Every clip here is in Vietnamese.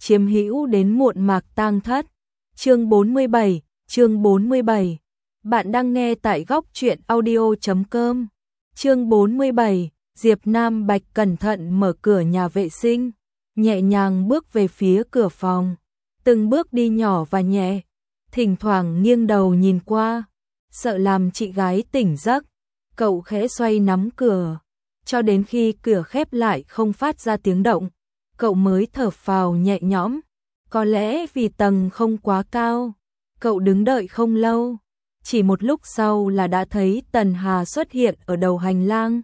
chiếm hữu đến muộn mạc tang thất. Chương 47. Bạn đang nghe tại góc truyện audio.com. Chương 47. Diệp Nam Bạch cẩn thận mở cửa nhà vệ sinh, nhẹ nhàng bước về phía cửa phòng, từng bước đi nhỏ và nhẹ, thỉnh thoảng nghiêng đầu nhìn qua, sợ làm chị gái tỉnh giấc. Cậu khẽ xoay nắm cửa, cho đến khi cửa khép lại không phát ra tiếng động, cậu mới thở phào nhẹ nhõm. Có lẽ vì tầng không quá cao, cậu đứng đợi không lâu, chỉ một lúc sau là đã thấy Tần Hà xuất hiện ở đầu hành lang.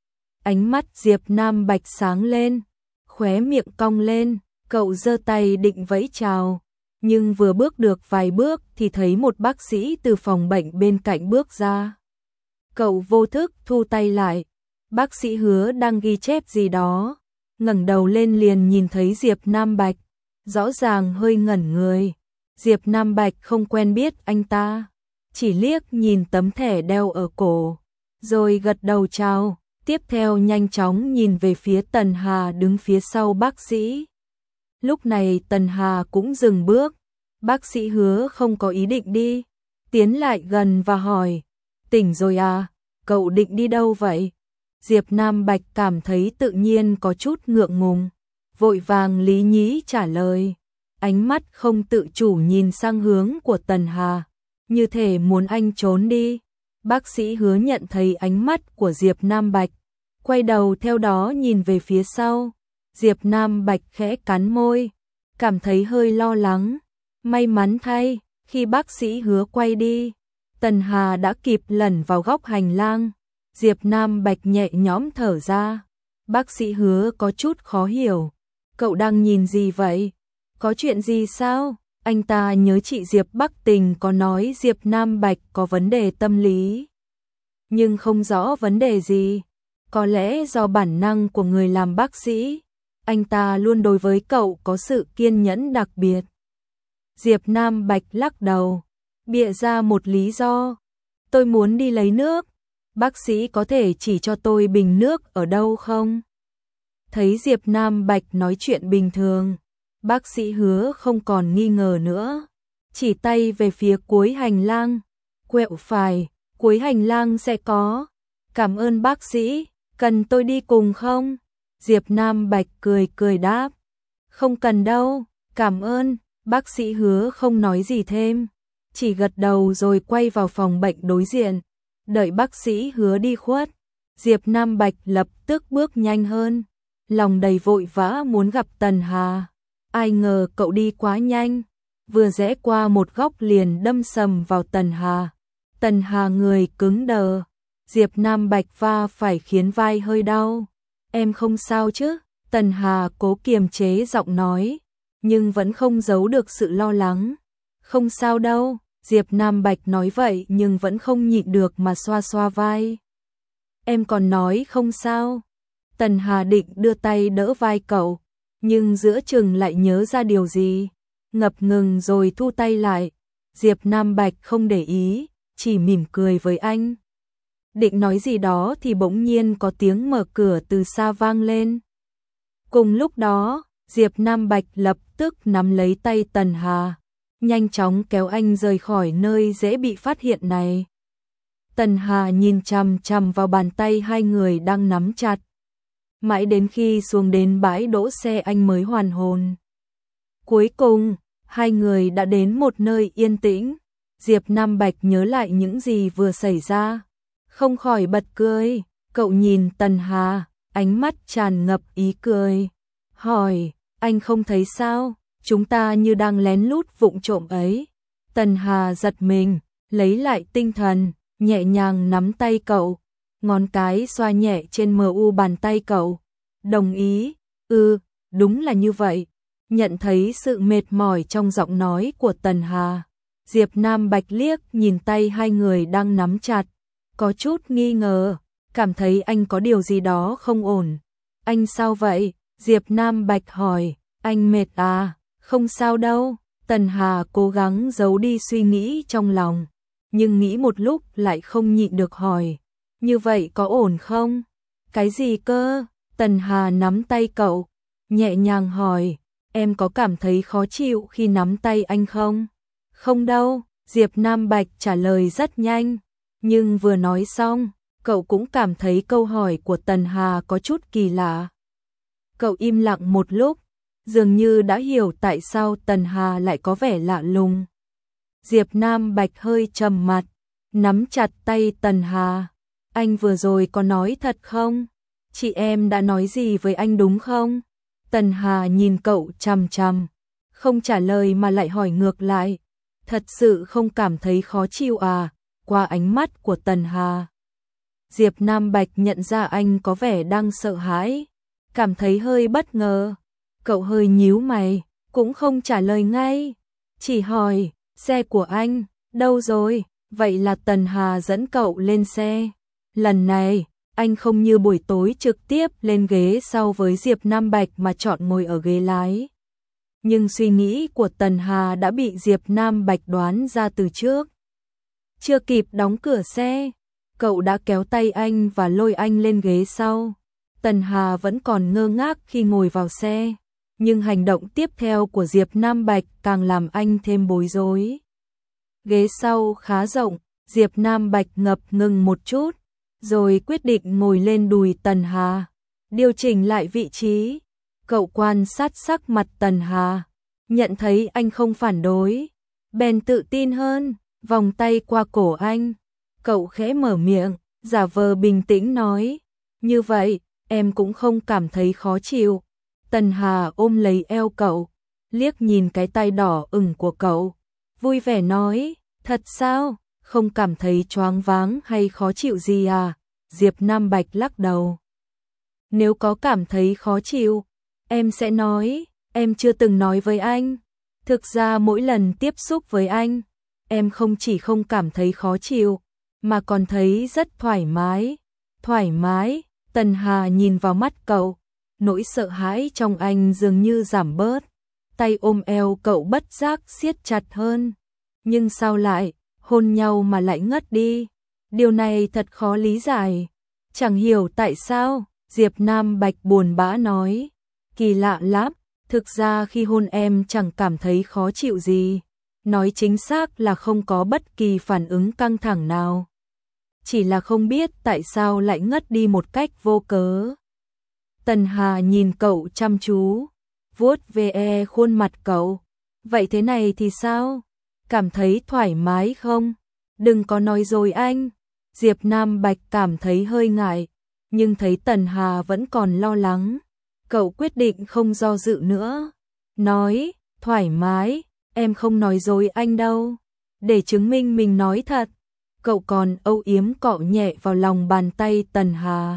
Ánh mắt Diệp Nam Bạch sáng lên, khóe miệng cong lên, cậu giơ tay định vẫy chào, nhưng vừa bước được vài bước thì thấy một bác sĩ từ phòng bệnh bên cạnh bước ra. Cậu vô thức thu tay lại, bác sĩ Hứa đang ghi chép gì đó, ngẩng đầu lên liền nhìn thấy Diệp Nam Bạch, rõ ràng hơi ngẩn người. Diệp Nam Bạch không quen biết anh ta, chỉ liếc nhìn tấm thẻ đeo ở cổ, rồi gật đầu chào, tiếp theo nhanh chóng nhìn về phía Tần Hà đứng phía sau bác sĩ. Lúc này Tần Hà cũng dừng bước, bác sĩ Hứa không có ý định đi, tiến lại gần và hỏi, tỉnh rồi à, cậu định đi đâu vậy? Diệp Nam Bạch cảm thấy tự nhiên có chút ngượng ngùng, vội vàng lý nhí trả lời, ánh mắt không tự chủ nhìn sang hướng của Tần Hà, như thể muốn anh trốn đi. Bác sĩ Hứa nhận thấy ánh mắt của Diệp Nam Bạch, quay đầu theo đó nhìn về phía sau. Diệp Nam Bạch khẽ cắn môi, cảm thấy hơi lo lắng. May mắn thay, khi bác sĩ Hứa quay đi, Tần Hà đã kịp lẩn vào góc hành lang. Diệp Nam Bạch nhẹ nhõm thở ra. Bác sĩ Hứa có chút khó hiểu, cậu đang nhìn gì vậy? Có chuyện gì sao? Anh ta nhớ chị Diệp Bắc Tình có nói Diệp Nam Bạch có vấn đề tâm lý, nhưng không rõ vấn đề gì. Có lẽ do bản năng của người làm bác sĩ, anh ta luôn đối với cậu có sự kiên nhẫn đặc biệt. Diệp Nam Bạch lắc đầu, bịa ra một lý do. Tôi muốn đi lấy nước, bác sĩ có thể chỉ cho tôi bình nước ở đâu không? Thấy Diệp Nam Bạch nói chuyện bình thường, bác sĩ Hứa không còn nghi ngờ nữa, chỉ tay về phía cuối hành lang, quẹo phải, cuối hành lang sẽ có. Cảm ơn bác sĩ, cần tôi đi cùng không? Diệp Nam Bạch cười cười đáp, không cần đâu, cảm ơn. Bác sĩ Hứa không nói gì thêm, chỉ gật đầu rồi quay vào phòng bệnh đối diện. Đợi bác sĩ Hứa đi khuất, Diệp Nam Bạch lập tức bước nhanh hơn, lòng đầy vội vã muốn gặp Tần Hà. Ai ngờ cậu đi quá nhanh, vừa rẽ qua một góc liền đâm sầm vào Tần Hà. Tần Hà người cứng đờ, Diệp Nam Bạch va phải khiến vai hơi đau. Em không sao chứ? Tần Hà cố kiềm chế giọng nói, nhưng vẫn không giấu được sự lo lắng. Không sao đâu, Diệp Nam Bạch nói vậy nhưng vẫn không nhịn được mà xoa xoa vai. Em còn nói không sao. Tần Hà định đưa tay đỡ vai cậu, nhưng giữa chừng lại nhớ ra điều gì, ngập ngừng rồi thu tay lại. Diệp Nam Bạch không để ý, chỉ mỉm cười với anh. Định nói gì đó thì bỗng nhiên có tiếng mở cửa từ xa vang lên. Cùng lúc đó, Diệp Nam Bạch lập tức nắm lấy tay Tần Hà, nhanh chóng kéo anh rời khỏi nơi dễ bị phát hiện này. Tần Hà nhìn chằm chằm vào bàn tay hai người đang nắm chặt, mãi đến khi xuống đến bãi đỗ xe anh mới hoàn hồn. Cuối cùng, hai người đã đến một nơi yên tĩnh. Diệp Nam Bạch nhớ lại những gì vừa xảy ra, không khỏi bật cười. Cậu nhìn Tần Hà, ánh mắt tràn ngập ý cười, hỏi, anh không thấy sao, chúng ta như đang lén lút vụng trộm ấy. Tần Hà giật mình, lấy lại tinh thần, nhẹ nhàng nắm tay cậu, ngón cái xoa nhẹ trên mu bàn tay cậu. Đồng ý, đúng là như vậy. Nhận thấy sự mệt mỏi trong giọng nói của Tần Hà, Diệp Nam Bạch liếc nhìn tay hai người đang nắm chặt, có chút nghi ngờ, cảm thấy anh có điều gì đó không ổn. Anh sao vậy? Diệp Nam Bạch hỏi. Anh mệt à? Không sao đâu. Tần Hà cố gắng giấu đi suy nghĩ trong lòng, nhưng nghĩ một lúc lại không nhịn được hỏi, như vậy có ổn không? Cái gì cơ? Tần Hà nắm tay cậu, nhẹ nhàng hỏi. em có cảm thấy khó chịu khi nắm tay anh không? Không đâu, Diệp Nam Bạch trả lời rất nhanh, nhưng vừa nói xong, cậu cũng cảm thấy câu hỏi của Tần Hà có chút kỳ lạ. Cậu im lặng một lúc, dường như đã hiểu tại sao Tần Hà lại có vẻ lạ lùng. Diệp Nam Bạch hơi trầm mặt, nắm chặt tay Tần Hà. Anh vừa rồi có nói thật không? Chị em đã nói gì với anh đúng không? Tần Hà nhìn cậu chằm chằm, không trả lời mà lại hỏi ngược lại. Thật sự không cảm thấy khó chịu à? Qua ánh mắt của Tần Hà, Diệp Nam Bạch nhận ra anh có vẻ đang sợ hãi, cảm thấy hơi bất ngờ. Cậu hơi nhíu mày, cũng không trả lời ngay, chỉ hỏi, xe của anh, đâu rồi? Vậy là Tần Hà dẫn cậu lên xe. Lần này, anh không như buổi tối trực tiếp lên ghế sau với Diệp Nam Bạch mà chọn ngồi ở ghế lái. Nhưng suy nghĩ của Tần Hà đã bị Diệp Nam Bạch đoán ra từ trước. Chưa kịp đóng cửa xe, cậu đã kéo tay anh và lôi anh lên ghế sau. Tần Hà vẫn còn ngơ ngác khi ngồi vào xe, nhưng hành động tiếp theo của Diệp Nam Bạch càng làm anh thêm bối rối. Ghế sau khá rộng, Diệp Nam Bạch ngập ngừng một chút, rồi quyết định ngồi lên đùi Tần Hà, điều chỉnh lại vị trí. Cậu quan sát sắc mặt Tần Hà, nhận thấy anh không phản đối, bèn tự tin hơn, vòng tay qua cổ anh. Cậu khẽ mở miệng, giả vờ bình tĩnh nói, như vậy, em cũng không cảm thấy khó chịu. Tần Hà ôm lấy eo cậu, liếc nhìn cái tay đỏ ửng của cậu, vui vẻ nói, thật sao, không cảm thấy choáng váng hay khó chịu gì à? Diệp Nam Bạch lắc đầu. Nếu có cảm thấy khó chịu, em sẽ nói, em chưa từng nói với anh. Thực ra mỗi lần tiếp xúc với anh, em không chỉ không cảm thấy khó chịu, mà còn thấy rất thoải mái. Thoải mái, Tần Hà nhìn vào mắt cậu, nỗi sợ hãi trong anh dường như giảm bớt. Tay ôm eo cậu bất giác siết chặt hơn. Nhưng sao lại, hôn nhau mà lại ngất đi? Điều này thật khó lý giải. Chẳng hiểu tại sao, Diệp Nam Bạch buồn bã nói. Kỳ lạ lắm, thực ra khi hôn em chẳng cảm thấy khó chịu gì. Nói chính xác là không có bất kỳ phản ứng căng thẳng nào. Chỉ là không biết tại sao lại ngất đi một cách vô cớ. Tần Hà nhìn cậu chăm chú, vuốt ve khuôn mặt cậu. Vậy thế này thì sao? Cảm thấy thoải mái không? Đừng có nói dối anh. Diệp Nam Bạch cảm thấy hơi ngại, nhưng thấy Tần Hà vẫn còn lo lắng. Cậu quyết định không do dự nữa. Nói, thoải mái, em không nói dối anh đâu. Để chứng minh mình nói thật. Cậu còn âu yếm cọ nhẹ vào lòng bàn tay Tần Hà.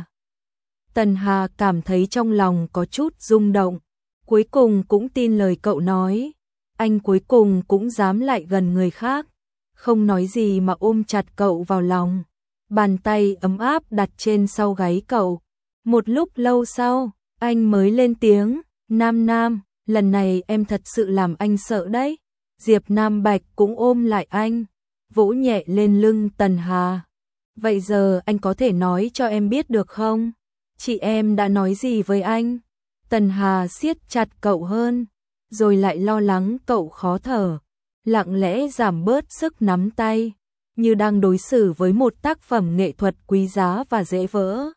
Tần Hà cảm thấy trong lòng có chút rung động. Cuối cùng cũng tin lời cậu nói. Anh cuối cùng cũng dám lại gần người khác. Không nói gì mà ôm chặt cậu vào lòng. Bàn tay ấm áp đặt trên sau gáy cậu. Một lúc lâu sau, anh mới lên tiếng. Nam Nam, lần này em thật sự làm anh sợ đấy. Diệp Nam Bạch cũng ôm lại anh, vỗ nhẹ lên lưng Tần Hà. Vậy giờ anh có thể nói cho em biết được không? Chị em đã nói gì với anh? Tần Hà siết chặt cậu hơn, rồi lại lo lắng cậu khó thở, lặng lẽ giảm bớt sức nắm tay, như đang đối xử với một tác phẩm nghệ thuật quý giá và dễ vỡ.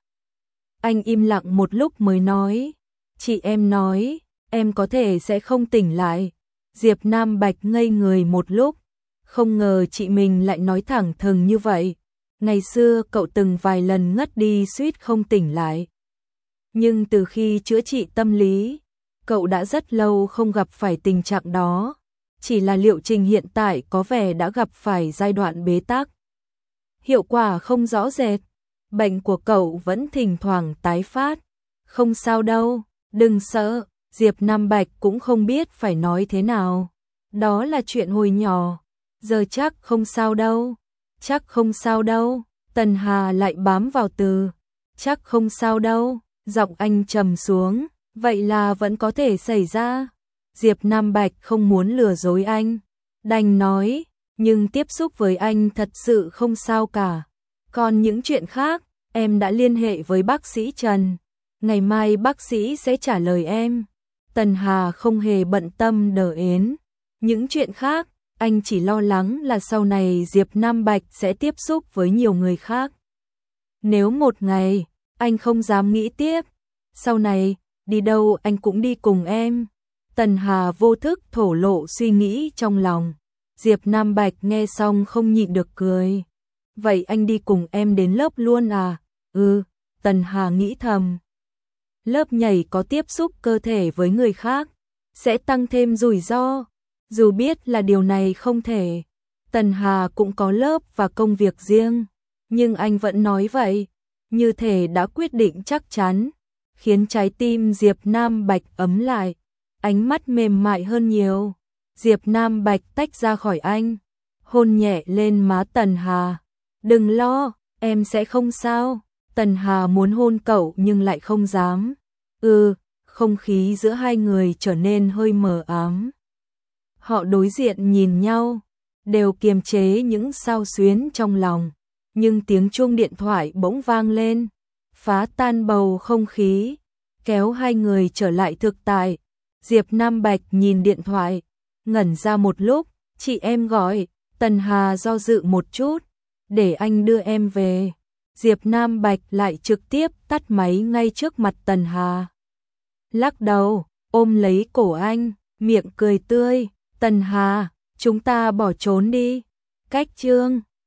Anh im lặng một lúc mới nói, chị em nói, em có thể sẽ không tỉnh lại. Diệp Nam Bạch ngây người một lúc, không ngờ chị mình lại nói thẳng thừng như vậy. Ngày xưa cậu từng vài lần ngất đi suýt không tỉnh lại. Nhưng từ khi chữa trị tâm lý, cậu đã rất lâu không gặp phải tình trạng đó. Chỉ là liệu trình hiện tại có vẻ đã gặp phải giai đoạn bế tắc. Hiệu quả không rõ rệt. Bệnh của cậu vẫn thỉnh thoảng tái phát. Không sao đâu, đừng sợ. Diệp Nam Bạch cũng không biết phải nói thế nào. Đó là chuyện hồi nhỏ. Giờ chắc không sao đâu. Chắc không sao đâu. Tần Hà lại bám vào từ. Chắc không sao đâu. Giọng anh trầm xuống. Vậy là vẫn có thể xảy ra. Diệp Nam Bạch không muốn lừa dối anh. Đành nói. Nhưng tiếp xúc với anh thật sự không sao cả. Còn những chuyện khác, em đã liên hệ với bác sĩ Trần. Ngày mai bác sĩ sẽ trả lời em. Tần Hà không hề bận tâm đến những chuyện khác, anh chỉ lo lắng là sau này Diệp Nam Bạch sẽ tiếp xúc với nhiều người khác. Nếu một ngày, anh không dám nghĩ tiếp, sau này, đi đâu anh cũng đi cùng em. Tần Hà vô thức thổ lộ suy nghĩ trong lòng. Diệp Nam Bạch nghe xong không nhịn được cười. Vậy anh đi cùng em đến lớp luôn à? Ừ, Tần Hà nghĩ thầm. Lớp nhảy có tiếp xúc cơ thể với người khác, sẽ tăng thêm rủi ro. Dù biết là điều này không thể, Tần Hà cũng có lớp và công việc riêng, nhưng anh vẫn nói vậy, như thể đã quyết định chắc chắn, khiến trái tim Diệp Nam Bạch ấm lại, ánh mắt mềm mại hơn nhiều. Diệp Nam Bạch tách ra khỏi anh, hôn nhẹ lên má Tần Hà. Đừng lo, em sẽ không sao. Tần Hà muốn hôn cậu nhưng lại không dám. Không khí giữa hai người trở nên hơi mờ ám. Họ đối diện nhìn nhau, đều kiềm chế những xao xuyến trong lòng. Nhưng tiếng chuông điện thoại bỗng vang lên, phá tan bầu không khí, kéo hai người trở lại thực tại. Diệp Nam Bạch nhìn điện thoại, ngẩn ra một lúc, chị em gọi. Tần Hà do dự một chút, để anh đưa em về. Diệp Nam Bạch lại trực tiếp tắt máy ngay trước mặt Tần Hà. Lắc đầu, ôm lấy cổ anh, miệng cười tươi. Tần Hà, chúng ta bỏ trốn đi. Cách chương